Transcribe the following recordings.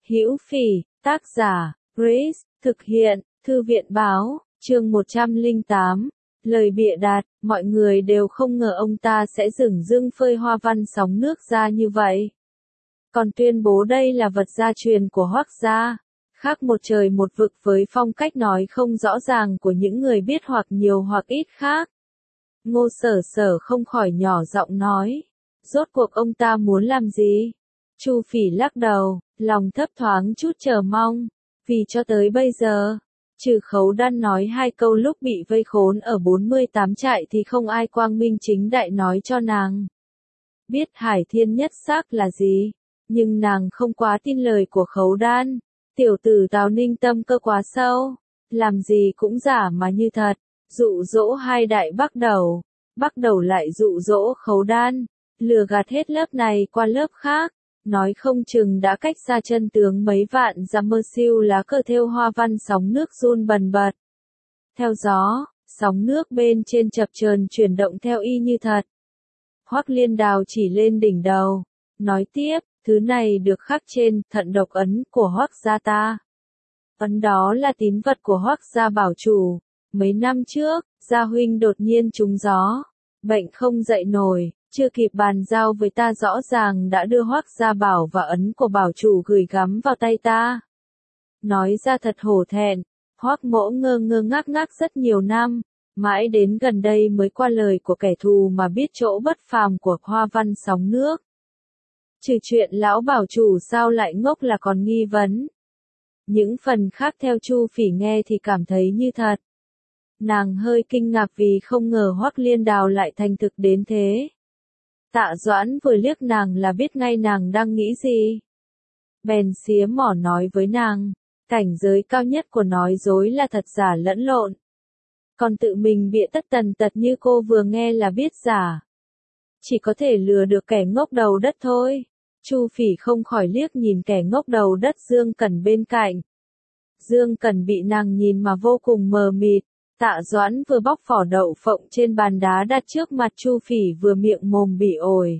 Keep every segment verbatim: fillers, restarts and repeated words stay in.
Hữu Phỉ, tác giả, Grace, thực hiện, Thư viện báo, chương một trăm lẻ tám, lời bịa đặt, mọi người đều không ngờ ông ta sẽ dửng dưng phơi hoa văn sóng nước ra như vậy. Còn tuyên bố đây là vật gia truyền của Hoắc gia, khác một trời một vực với phong cách nói không rõ ràng của những người biết hoặc nhiều hoặc ít khác. Ngô Sở Sở không khỏi nhỏ giọng nói, rốt cuộc ông ta muốn làm gì? Chu Phỉ lắc đầu, lòng thấp thoáng chút chờ mong, vì cho tới bây giờ, trừ Khấu Đan nói hai câu lúc bị vây khốn ở bốn mươi tám trại thì không ai quang minh chính đại nói cho nàng biết Hải Thiên Nhất Sắc là gì, nhưng nàng không quá tin lời của Khấu Đan. Tiểu tử Tào Ninh tâm cơ quá sâu, làm gì cũng giả mà như thật, dụ dỗ hai đại bắc đầu, bắc đầu lại dụ dỗ Khấu Đan, lừa gạt hết lớp này qua lớp khác, nói không chừng đã cách xa chân tướng mấy vạn dặm mơ siêu lá cờ thêu hoa văn sóng nước run bần bật. Theo gió, sóng nước bên trên chập chờn chuyển động theo y như thật. Hoắc Liên Đào chỉ lên đỉnh đầu, nói tiếp, thứ này được khắc trên thận độc ấn của Hoắc gia ta. Ấn đó là tín vật của Hoắc gia bảo chủ. Mấy năm trước, gia huynh đột nhiên trúng gió, bệnh không dậy nổi, chưa kịp bàn giao với ta rõ ràng đã đưa Hoắc gia bảo và ấn của bảo chủ gửi gắm vào tay ta. Nói ra thật hổ thẹn, Hoắc Mỗ ngơ ngơ ngác ngác rất nhiều năm, mãi đến gần đây mới qua lời của kẻ thù mà biết chỗ bất phàm của hoa văn sóng nước. Trừ chuyện lão bảo chủ sao lại ngốc là còn nghi vấn. Những phần khác theo Chu Phỉ nghe thì cảm thấy như thật. Nàng hơi kinh ngạc vì không ngờ Hoắc Liên Đào lại thành thực đến thế. Tạ Doãn vừa liếc nàng là biết ngay nàng đang nghĩ gì. Bèn xía mỏ nói với nàng, cảnh giới cao nhất của nói dối là thật giả lẫn lộn. Còn tự mình bịa tất tần tật như cô vừa nghe là biết giả. Chỉ có thể lừa được kẻ ngốc đầu đất thôi. Chu Phỉ không khỏi liếc nhìn kẻ ngốc đầu đất Dương Cẩn bên cạnh. Dương Cẩn bị nàng nhìn mà vô cùng mờ mịt. Tạ Doãn vừa bóc vỏ đậu phộng trên bàn đá đặt trước mặt Chu Phỉ vừa miệng mồm bị ổi.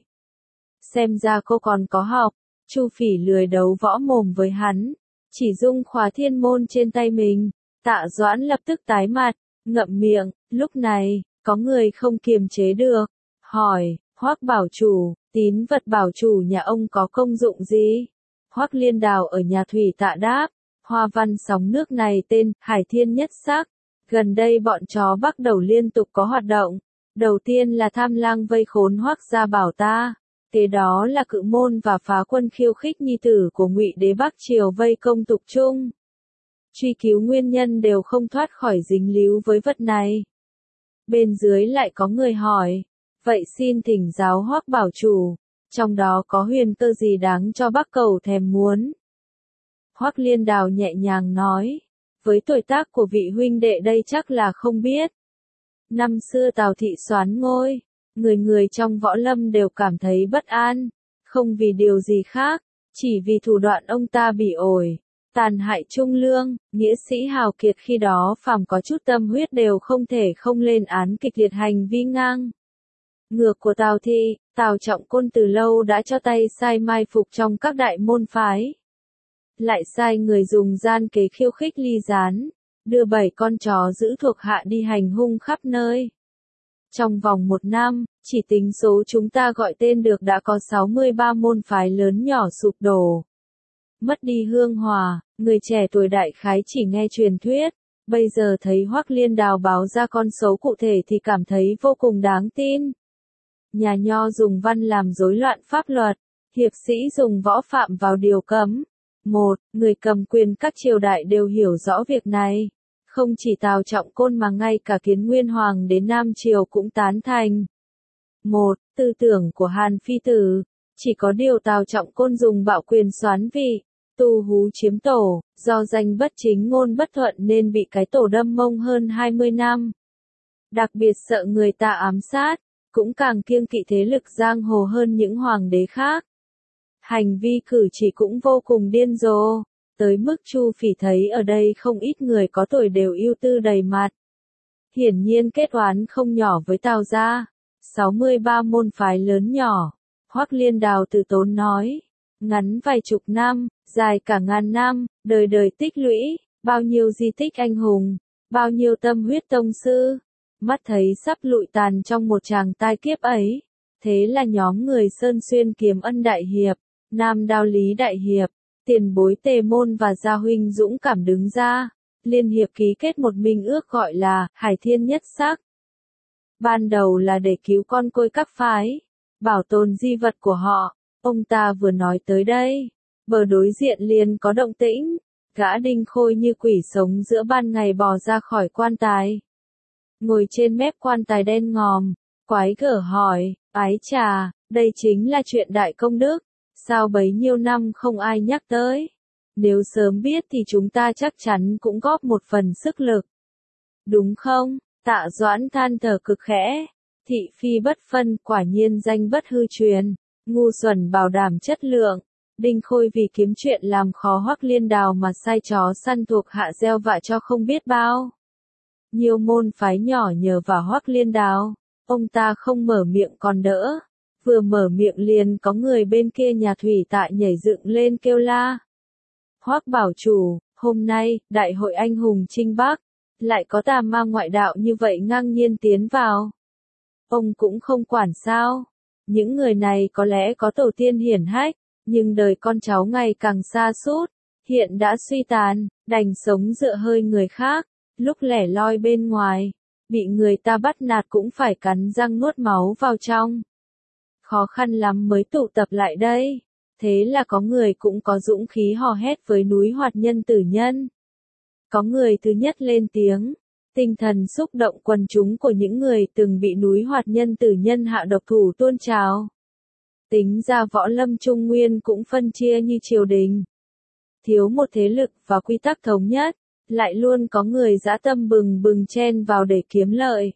Xem ra cô còn có học. Chu Phỉ lười đấu võ mồm với hắn, chỉ dung khóa thiên môn trên tay mình. Tạ Doãn lập tức tái mặt, ngậm miệng. Lúc này, có người không kiềm chế được, hỏi, Hoắc bảo chủ, tín vật bảo chủ nhà ông có công dụng gì? Hoắc Liên Đào ở nhà Thủy Tạ đáp, hoa văn sóng nước này tên Hải Thiên Nhất Sắc. Gần đây bọn chó Bắc đầu liên tục có hoạt động. Đầu tiên là tham lang vây khốn Hoắc gia bảo ta. Kế đó là Cự Môn và Phá Quân khiêu khích nhi tử của Ngụy Đế Bắc Triều vây công Tục Trung. Truy cứu nguyên nhân đều không thoát khỏi dính líu với vật này. Bên dưới lại có người hỏi, vậy xin thỉnh giáo Hoắc bảo chủ, trong đó có huyền cơ gì đáng cho Bắc cầu thèm muốn? Hoắc Liên Đào nhẹ nhàng nói, với tuổi tác của vị huynh đệ đây chắc là không biết. Năm xưa Tào thị soán ngôi, người người trong võ lâm đều cảm thấy bất an, không vì điều gì khác, chỉ vì thủ đoạn ông ta bị ổi, tàn hại trung lương, nghĩa sĩ hào kiệt khi đó phàm có chút tâm huyết đều không thể không lên án kịch liệt hành vi ngang ngược của Tào thị. Tào Trọng Côn từ lâu đã cho tay sai mai phục trong các đại môn phái, lại sai người dùng gian kế khiêu khích Ly Gián, đưa bảy con chó giữ thuộc hạ đi hành hung khắp nơi. Trong vòng một năm, chỉ tính số chúng ta gọi tên được đã có sáu mươi ba môn phái lớn nhỏ sụp đổ, mất đi hương hòa. Người trẻ tuổi đại khái chỉ nghe truyền thuyết, bây giờ thấy Hoắc Liên Đào báo ra con số cụ thể thì cảm thấy vô cùng đáng tin. Nhà nho dùng văn làm rối loạn pháp luật, hiệp sĩ dùng võ phạm vào điều cấm. Một, người cầm quyền các triều đại đều hiểu rõ việc này. Không chỉ Tào Trọng Côn mà ngay cả Kiến Nguyên Hoàng đến Nam Triều cũng tán thành. Một, tư tưởng của Hàn Phi Tử. Chỉ có điều Tào Trọng Côn dùng bạo quyền soán vị, tu hú chiếm tổ, do danh bất chính ngôn bất thuận nên bị cái tổ đâm mông hơn hai mươi năm. Đặc biệt sợ người ta ám sát, cũng càng kiêng kỵ thế lực giang hồ hơn những hoàng đế khác. Hành vi cử chỉ cũng vô cùng điên rồ, tới mức Chu Phỉ thấy ở đây không ít người có tuổi đều ưu tư đầy mặt. Hiển nhiên kết oán không nhỏ với Tào gia. sáu mươi ba môn phái lớn nhỏ, Hoắc Liên Đào từ tốn nói, ngắn vài chục năm, dài cả ngàn năm, đời đời tích lũy, bao nhiêu di tích anh hùng, bao nhiêu tâm huyết tông sư, mắt thấy sắp lụi tàn trong một tràng tai kiếp ấy. Thế là nhóm người Sơn Xuyên Kiếm Ân Đại Hiệp, Nam Đao Lý Đại Hiệp, tiền bối Tề Môn và Gia Huynh dũng cảm đứng ra, liên hiệp ký kết một minh ước gọi là Hải Thiên Nhất Sắc. Ban đầu là để cứu con côi các phái, bảo tồn di vật của họ. Ông ta vừa nói tới đây, bờ đối diện liền có động tĩnh, gã Đinh Khôi như quỷ sống giữa ban ngày bò ra khỏi quan tài. Ngồi trên mép quan tài đen ngòm, quái gở hỏi, ái chà, đây chính là chuyện đại công đức, sao bấy nhiêu năm không ai nhắc tới. Nếu sớm biết thì chúng ta chắc chắn cũng góp một phần sức lực. Đúng không? Tạ Doãn than thở cực khẽ. Thị phi bất phân, quả nhiên danh bất hư truyền. Ngu xuẩn bảo đảm chất lượng. Đinh Khôi vì kiếm chuyện làm khó Hoắc Liên Đào mà sai chó săn thuộc hạ gieo vạ cho không biết bao. Nhiều môn phái nhỏ nhờ vào Hoắc Liên Đào. Ông ta không mở miệng còn đỡ. Vừa mở miệng liền có người bên kia nhà thủy tại nhảy dựng lên kêu la. Hoắc bảo chủ, hôm nay, đại hội anh hùng Trinh Bắc, lại có tà ma ngoại đạo như vậy ngang nhiên tiến vào. Ông cũng không quản sao. Những người này có lẽ có tổ tiên hiển hách, nhưng đời con cháu ngày càng xa sút, hiện đã suy tàn, đành sống dựa hơi người khác, lúc lẻ loi bên ngoài, bị người ta bắt nạt cũng phải cắn răng nuốt máu vào trong. Khó khăn lắm mới tụ tập lại đây. Thế là có người cũng có dũng khí hò hét với núi Hoạt Nhân Tử Nhân. Có người thứ nhất lên tiếng, tinh thần xúc động quần chúng của những người từng bị núi Hoạt Nhân Tử Nhân hạ độc thủ tuôn trào. Tính ra võ lâm Trung Nguyên cũng phân chia như triều đình. Thiếu một thế lực và quy tắc thống nhất, lại luôn có người dã tâm bừng bừng chen vào để kiếm lợi.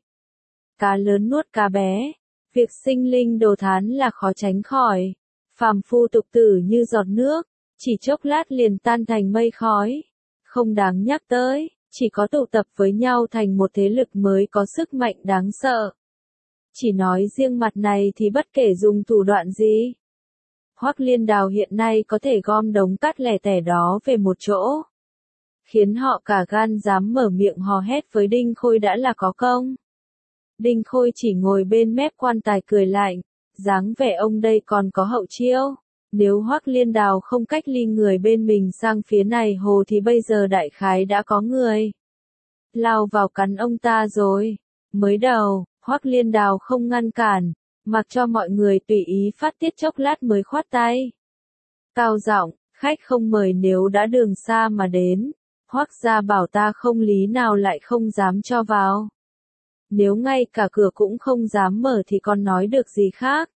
Cá lớn nuốt cá bé, việc sinh linh đồ thán là khó tránh khỏi. Phàm phu tục tử như giọt nước, chỉ chốc lát liền tan thành mây khói. Không đáng nhắc tới, chỉ có tụ tập với nhau thành một thế lực mới có sức mạnh đáng sợ. Chỉ nói riêng mặt này thì bất kể dùng thủ đoạn gì. Hoắc Liên Đào hiện nay có thể gom đống cát lẻ tẻ đó về một chỗ. Khiến họ cả gan dám mở miệng hò hét với Đinh Khôi đã là có công. Đinh Khôi chỉ ngồi bên mép quan tài cười lạnh. Dáng vẻ ông đây còn có hậu chiêu. Nếu Hoắc Liên Đào không cách ly người bên mình sang phía này hồ thì bây giờ đại khái đã có người lao vào cắn ông ta rồi. Mới đầu, Hoắc Liên Đào không ngăn cản, mặc cho mọi người tùy ý phát tiết chốc lát mới khoát tay. Cao giọng, khách không mời nếu đã đường xa mà đến, Hoắc gia bảo ta không lý nào lại không dám cho vào. Nếu ngay cả cửa cũng không dám mở thì còn nói được gì khác.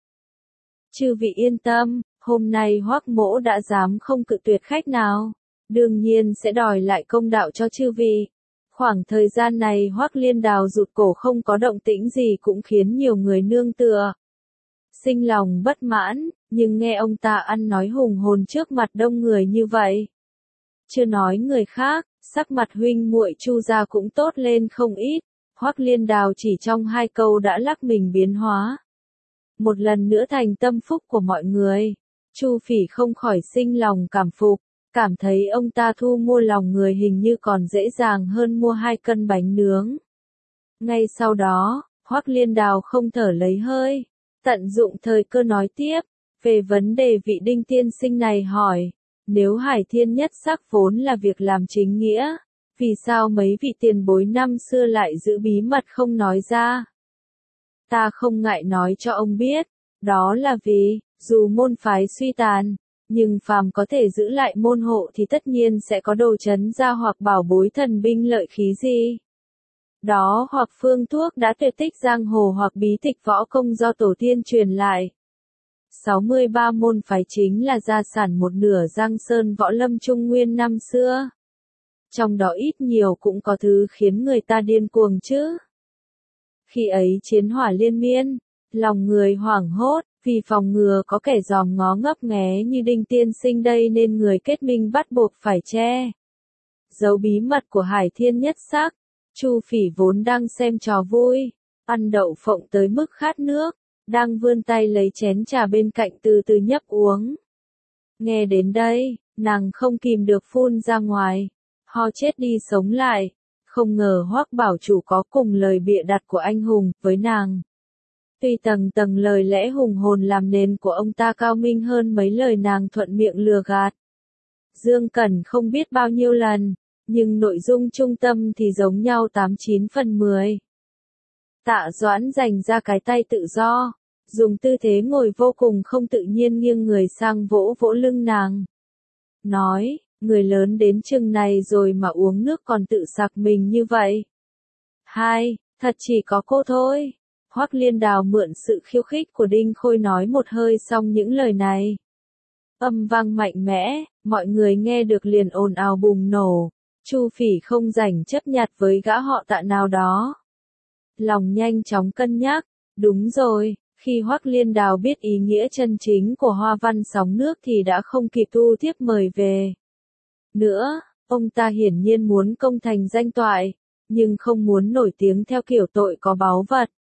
Chư vị yên tâm, hôm nay Hoắc mỗ đã dám không cự tuyệt khách nào, đương nhiên sẽ đòi lại công đạo cho chư vị. Khoảng thời gian này Hoắc Liên Đào rụt cổ không có động tĩnh gì cũng khiến nhiều người nương tựa sinh lòng bất mãn, nhưng nghe ông ta ăn nói hùng hồn trước mặt đông người như vậy. Chưa nói người khác, sắc mặt huynh muội Chu gia cũng tốt lên không ít. Hoắc Liên Đào chỉ trong hai câu đã lắc mình biến hóa. Một lần nữa thành tâm phúc của mọi người. Chu Phỉ không khỏi sinh lòng cảm phục, cảm thấy ông ta thu mua lòng người hình như còn dễ dàng hơn mua hai cân bánh nướng. Ngay sau đó, Hoắc Liên Đào không thở lấy hơi, tận dụng thời cơ nói tiếp, về vấn đề vị Đinh tiên sinh này hỏi, nếu Hải Thiên Nhất Sắc vốn là việc làm chính nghĩa, vì sao mấy vị tiền bối năm xưa lại giữ bí mật không nói ra? Ta không ngại nói cho ông biết, đó là vì, dù môn phái suy tàn, nhưng phàm có thể giữ lại môn hộ thì tất nhiên sẽ có đồ trấn gia hoặc bảo bối thần binh lợi khí gì. Đó hoặc phương thuốc đã tuyệt tích giang hồ hoặc bí tịch võ công do tổ tiên truyền lại. sáu mươi ba môn phái chính là gia sản một nửa Giang Sơn võ lâm Trung Nguyên năm xưa. Trong đó ít nhiều cũng có thứ khiến người ta điên cuồng chứ. Khi ấy chiến hỏa liên miên, lòng người hoảng hốt, vì phòng ngừa có kẻ giòm ngó ngấp nghé như Đinh tiên sinh đây nên người kết minh bắt buộc phải che giấu bí mật của Hải Thiên Nhất Sắc. Chu Phỉ vốn đang xem trò vui, ăn đậu phộng tới mức khát nước, đang vươn tay lấy chén trà bên cạnh từ từ nhấp uống. Nghe đến đây, nàng không kìm được phun ra ngoài. Ho chết đi sống lại. Không ngờ Hoắc bảo chủ có cùng lời bịa đặt của anh hùng với nàng. Tuy tầng tầng lời lẽ hùng hồn làm nền của ông ta cao minh hơn mấy lời nàng thuận miệng lừa gạt. Dương Cẩn không biết bao nhiêu lần, nhưng nội dung trung tâm thì giống nhau tám chín phần mười. Tạ Doãn dành ra cái tay tự do, dùng tư thế ngồi vô cùng không tự nhiên nghiêng người sang vỗ vỗ lưng nàng. Nói, người lớn đến chừng này rồi mà uống nước còn tự sặc mình như vậy. Hai, thật chỉ có cô thôi. Hoắc Liên Đào mượn sự khiêu khích của Đinh Khôi nói một hơi xong những lời này. Âm vang mạnh mẽ, mọi người nghe được liền ồn ào bùng nổ. Chu Phỉ không rảnh chấp nhặt với gã họ Tạ nào đó. Lòng nhanh chóng cân nhắc, đúng rồi, khi Hoắc Liên Đào biết ý nghĩa chân chính của hoa văn sóng nước thì đã không kịp thu tiếp mời về. Nữa, ông ta hiển nhiên muốn công thành danh toại, nhưng không muốn nổi tiếng theo kiểu tội có báu vật.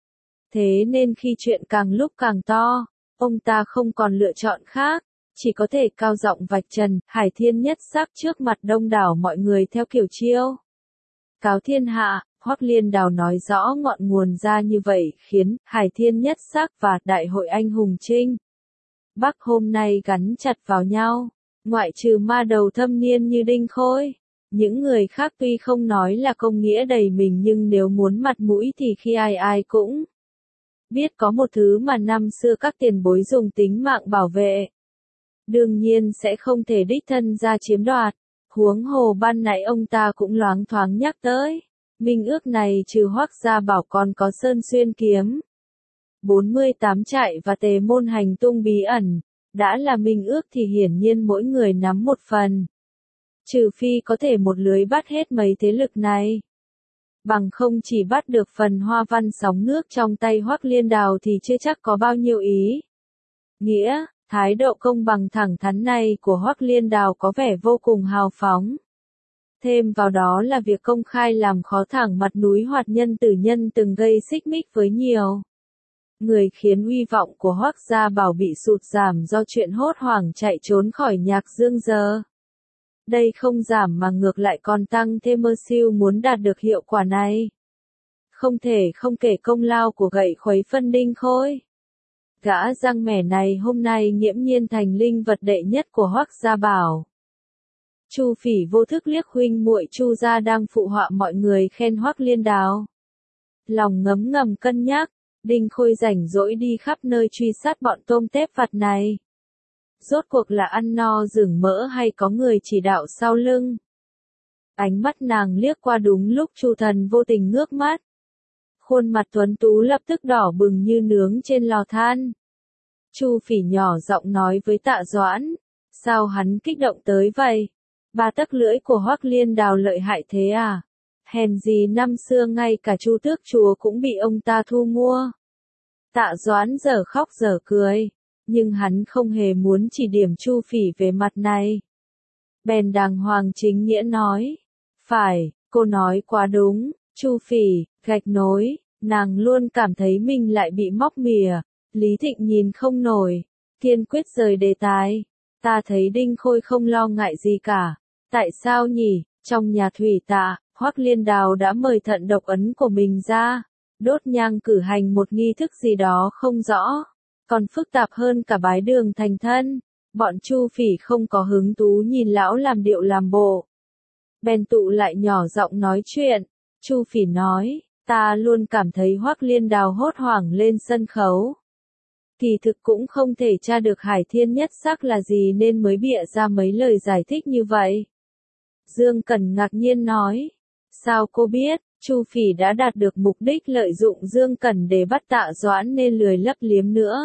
Thế nên khi chuyện càng lúc càng to, ông ta không còn lựa chọn khác, chỉ có thể cao giọng vạch trần, Hải Thiên nhất sắc trước mặt đông đảo mọi người theo kiểu chiêu. Cáo thiên hạ, Hoắc Liên Đào nói rõ ngọn nguồn ra như vậy khiến Hải Thiên nhất sắc và Đại hội anh hùng Trinh Bắc hôm nay gắn chặt vào nhau, ngoại trừ ma đầu thâm niên như Đinh Khôi. Những người khác tuy không nói là công nghĩa đầy mình nhưng nếu muốn mặt mũi thì khi ai ai cũng biết có một thứ mà năm xưa các tiền bối dùng tính mạng bảo vệ. Đương nhiên sẽ không thể đích thân ra chiếm đoạt, huống hồ ban nãy ông ta cũng loáng thoáng nhắc tới. Minh ước này trừ Hoắc gia bảo còn có Sơn Xuyên kiếm, bốn mươi tám trại và Tề môn hành tung bí ẩn. Đã là minh ước thì hiển nhiên mỗi người nắm một phần. Trừ phi có thể một lưới bắt hết mấy thế lực này. Bằng không chỉ bắt được phần hoa văn sóng nước trong tay Hoắc Liên Đào thì chưa chắc có bao nhiêu ý. Nghĩa, thái độ công bằng thẳng thắn này của Hoắc Liên Đào có vẻ vô cùng hào phóng. Thêm vào đó là việc công khai làm khó thẳng mặt núi Hoạt Nhân Tử Nhân từng gây xích mích với nhiều người khiến uy vọng của Hoắc gia bảo bị sụt giảm do chuyện hốt hoảng chạy trốn khỏi Nhạc Dương giờ. Đây không giảm mà ngược lại còn tăng thêm mơ siêu muốn đạt được hiệu quả này. Không thể không kể công lao của gậy khuấy phân Đinh Khôi. Gã răng mẻ này hôm nay nghiễm nhiên thành linh vật đệ nhất của Hoắc gia bảo. Chu Phỉ vô thức liếc huynh muội Chu gia đang phụ họa mọi người khen Hoắc Liên Đào. Lòng ngấm ngầm cân nhắc, Đinh Khôi rảnh rỗi đi khắp nơi truy sát bọn tôm tép vặt này. Rốt cuộc là ăn no rừng mỡ hay có người chỉ đạo sau lưng. Ánh mắt nàng liếc qua đúng lúc Chu Thần vô tình ngước mắt. Khuôn mặt tuấn tú lập tức đỏ bừng như nướng trên lò than. Chu Phỉ nhỏ giọng nói với Tạ Doãn, sao hắn kích động tới vậy? Ba tấc lưỡi của Hoắc Liên Đào lợi hại thế à? Hèn gì năm xưa ngay cả Chu Tước Chúa cũng bị ông ta thu mua. Tạ Doãn giờ khóc giờ cười, nhưng hắn không hề muốn chỉ điểm Chu Phỉ về mặt này. Bèn đàng hoàng chính nghĩa nói, phải, cô nói quá đúng, Chu Phỉ, gạch nối, nàng luôn cảm thấy mình lại bị móc mỉa. Lý Thịnh nhìn không nổi, kiên quyết rời đề tài. Ta thấy Đinh Khôi không lo ngại gì cả. Tại sao nhỉ? Trong nhà thủy tạ, Hoắc Liên Đào đã mời thận độc ấn của mình ra, đốt nhang cử hành một nghi thức gì đó không rõ, còn phức tạp hơn cả bái đường thành thân. Bọn Chu Phỉ không có hứng thú nhìn lão làm điệu làm bộ. Bèn tụ lại nhỏ giọng nói chuyện. Chu Phỉ nói, ta luôn cảm thấy Hoắc Liên Đào hốt hoảng lên sân khấu. Kỳ thực cũng không thể tra được Hải Thiên nhất sắc là gì nên mới bịa ra mấy lời giải thích như vậy. Dương Cẩn ngạc nhiên nói, sao cô biết? Chu Phỉ đã đạt được mục đích lợi dụng Dương Cẩn để bắt Tạ Doãn nên lười lấp liếm nữa.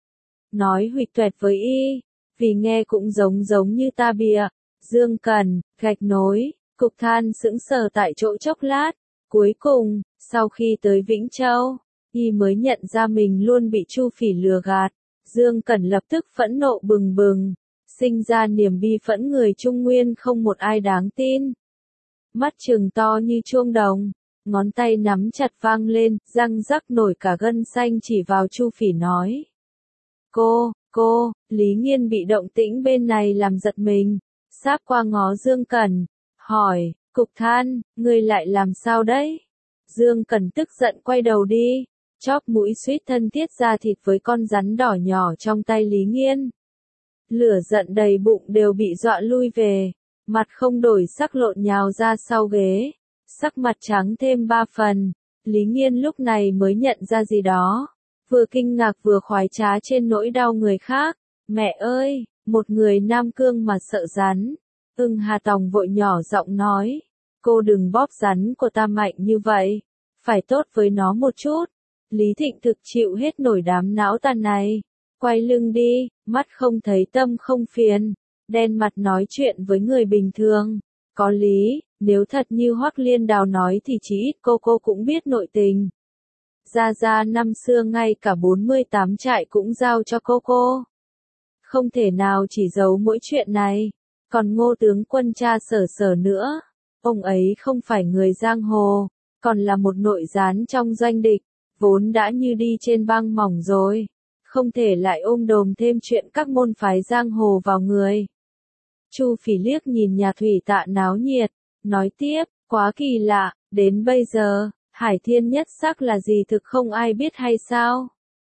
Nói huỵch toẹt với y, vì nghe cũng giống giống như ta bịa. Dương Cẩn, gạch nối, Cục Than sững sờ tại chỗ chốc lát. Cuối cùng, sau khi tới Vĩnh Châu, y mới nhận ra mình luôn bị Chu Phỉ lừa gạt. Dương Cẩn lập tức phẫn nộ bừng bừng, sinh ra niềm bi phẫn người Trung Nguyên không một ai đáng tin. Mắt trừng to như chuông đồng, ngón tay nắm chặt vang lên, răng rắc nổi cả gân xanh chỉ vào Chu Phỉ nói. Cô, Cô, Lý Nghiên bị động tĩnh bên này làm giật mình, sáp qua ngó Dương Cẩn, hỏi, Cục Than, ngươi lại làm sao đấy? Dương Cẩn tức giận quay đầu đi, chóp mũi suýt thân thiết ra thịt với con rắn đỏ nhỏ trong tay Lý Nghiên. Lửa giận đầy bụng đều bị dọa lui về, mặt không đổi sắc lộn nhào ra sau ghế, sắc mặt trắng thêm ba phần. Lý Nghiên lúc này mới nhận ra gì đó, vừa kinh ngạc vừa khoái trá trên nỗi đau người khác. Mẹ ơi, một người Nam Cương mà sợ rắn. Ưng Hà Tòng vội nhỏ giọng nói, cô đừng bóp rắn của ta mạnh như vậy, phải tốt với nó một chút. Lý Thịnh thực chịu hết nổi đám não tàn này, quay lưng đi, mắt không thấy tâm không phiền, đen mặt nói chuyện với người bình thường. Có lý, nếu thật như Hoắc Liên Đào nói thì chỉ ít cô cô cũng biết nội tình. Gia Gia năm xưa ngay cả bốn mươi tám trại cũng giao cho cô cô. Không thể nào chỉ giấu mỗi chuyện này. Còn Ngô tướng quân cha Sở Sở nữa, ông ấy không phải người giang hồ, còn là một nội gián trong doanh địch, vốn đã như đi trên băng mỏng rồi, không thể lại ôm đồm thêm chuyện các môn phái giang hồ vào người. Chu Phỉ liếc nhìn nhà thủy tạ náo nhiệt, nói tiếp, quá kỳ lạ, đến bây giờ, Hải Thiên Nhất Sắc là gì thực không ai biết hay sao?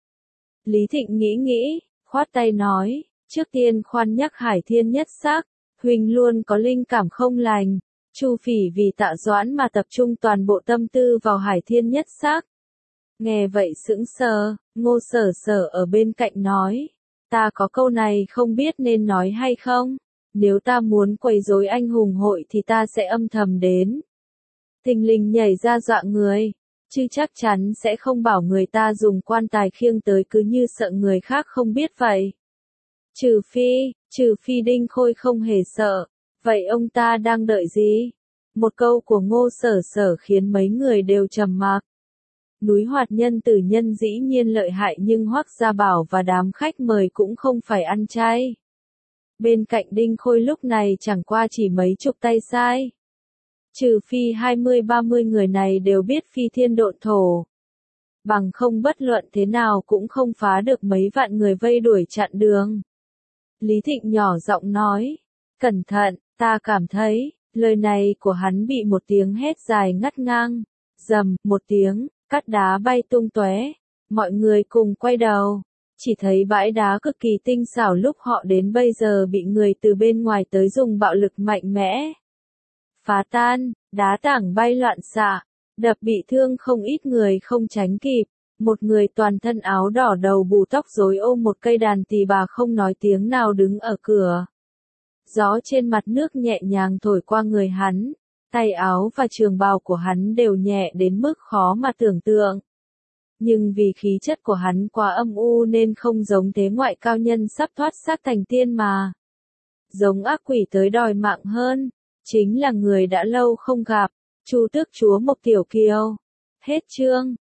Lý Thịnh nghĩ nghĩ, khoát tay nói, trước tiên khoan nhắc Hải Thiên Nhất Sắc, huynh luôn có linh cảm không lành. Chu Phỉ vì Tạ Doãn mà tập trung toàn bộ tâm tư vào Hải Thiên Nhất Sắc. Nghe vậy sững sờ, Ngô Sở Sở ở bên cạnh nói, ta có câu này không biết nên nói hay không, nếu ta muốn quấy rối anh hùng hội thì ta sẽ âm thầm đến. Thình lình nhảy ra dọa người, chứ chắc chắn sẽ không bảo người ta dùng quan tài khiêng tới cứ như sợ người khác không biết vậy. Trừ phi, trừ phi Đinh Khôi không hề sợ, vậy ông ta đang đợi gì? Một câu của Ngô Sở Sở khiến mấy người đều trầm mặc. Núi Hoạt Nhân Tử Nhân dĩ nhiên lợi hại nhưng Hoắc Gia Bảo và đám khách mời cũng không phải ăn chay. Bên cạnh Đinh Khôi lúc này chẳng qua chỉ mấy chục tay sai. Trừ phi hai mươi ba mươi người này đều biết phi thiên độn thổ. Bằng không bất luận thế nào cũng không phá được mấy vạn người vây đuổi chặn đường. Lý Thịnh nhỏ giọng nói, cẩn thận, ta cảm thấy, lời này của hắn bị một tiếng hét dài ngắt ngang, rầm, một tiếng, cát đá bay tung tóe, mọi người cùng quay đầu, chỉ thấy bãi đá cực kỳ tinh xảo lúc họ đến bây giờ bị người từ bên ngoài tới dùng bạo lực mạnh mẽ phá tan, đá tảng bay loạn xạ, đập bị thương không ít người không tránh kịp. Một người toàn thân áo đỏ đầu bù tóc rối ôm một cây đàn tỳ bà không nói tiếng nào đứng ở cửa. Gió trên mặt nước nhẹ nhàng thổi qua người hắn, tay áo và trường bào của hắn đều nhẹ đến mức khó mà tưởng tượng. Nhưng vì khí chất của hắn quá âm u nên không giống thế ngoại cao nhân sắp thoát xác thành tiên mà. Giống ác quỷ tới đòi mạng hơn, chính là người đã lâu không gặp, Chu Tước Chúa Mộc Tiểu Kiều. Hết chương.